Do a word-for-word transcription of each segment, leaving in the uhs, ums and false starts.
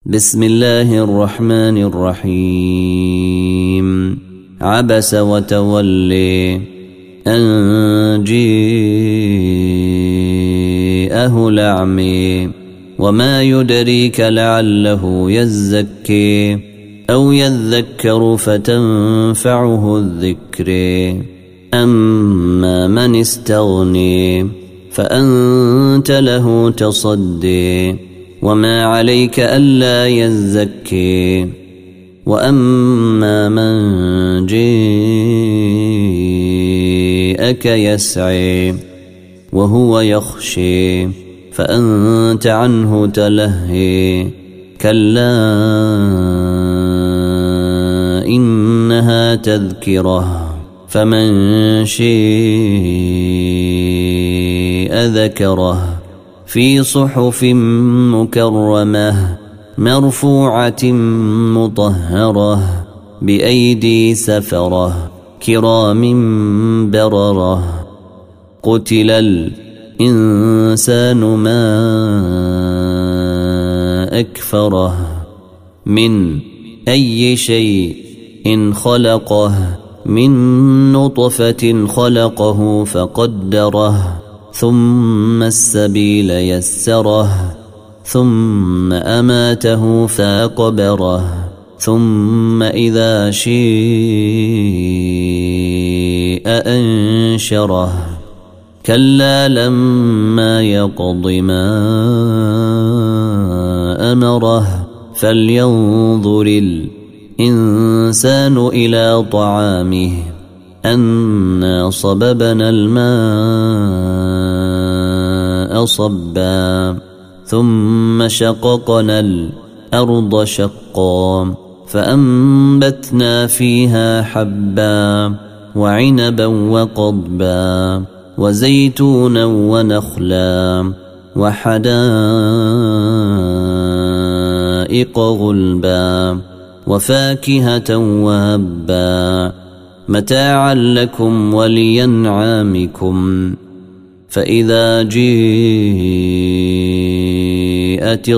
بسم الله الرحمن الرحيم. عبس وتولي أن جيءه الأعمى وما يدريك لعله يزكي أو يذكر فتنفعه الذكر أما من استغني فأنت له تصدي وما عليك ألا يزكي وأما من جاءك يسعي وهو يخشي فأنت عنه تلهي كلا إنها تذكرة فمن شاء ذكره في صحف مكرمة مرفوعة مطهرة بأيدي سفرة كرام بررة. قتل الإنسان ما أكفره من أي شيء إن خلقه من نطفة خلقه فقدره ثم السبيل يسره ثم أماته فأقبره ثم إذا شاء أنشره كلا لما يقض ما أمره فلينظر الإنسان إلى طعامه أنا صببنا الماء صبا ثم شققنا الأرض شقا فأنبتنا فيها حبا وعنبا وقضبا وزيتونا ونخلا وحدائق غلبا وفاكهة وهبا متاعا لكم ولينعامكم. فإذا جاءت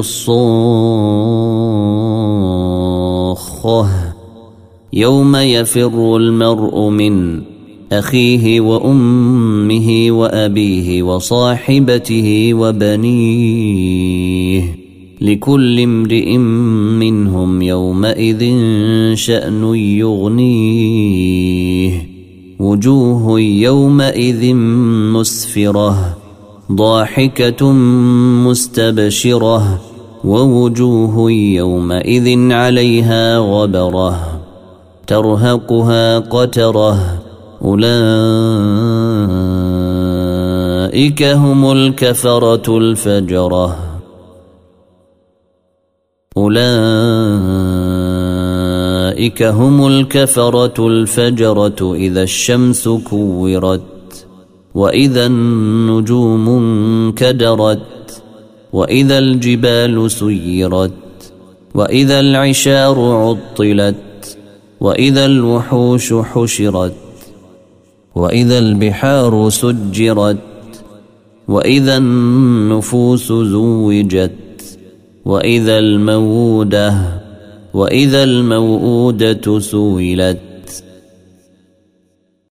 الصاخة يوم يفر المرء من أخيه وأمه وأبيه وصاحبته وبنيه لكل امرئ منهم يومئذ شأن يغنيه وجوه يومئذ مسفرة ضاحكة مستبشرة ووجوه يومئذ عليها غبرة ترهقها قترة أولئك هم الكفرة الفجرة أولئك هم الكفرة الفجرة إذا الشمس كورت وإذا النجوم انكدرت وإذا الجبال سيرت وإذا العشار عطلت وإذا الوحوش حشرت وإذا البحار سجرت وإذا النفوس زوجت وإذا الموءودة وإذا الموءودة سئلت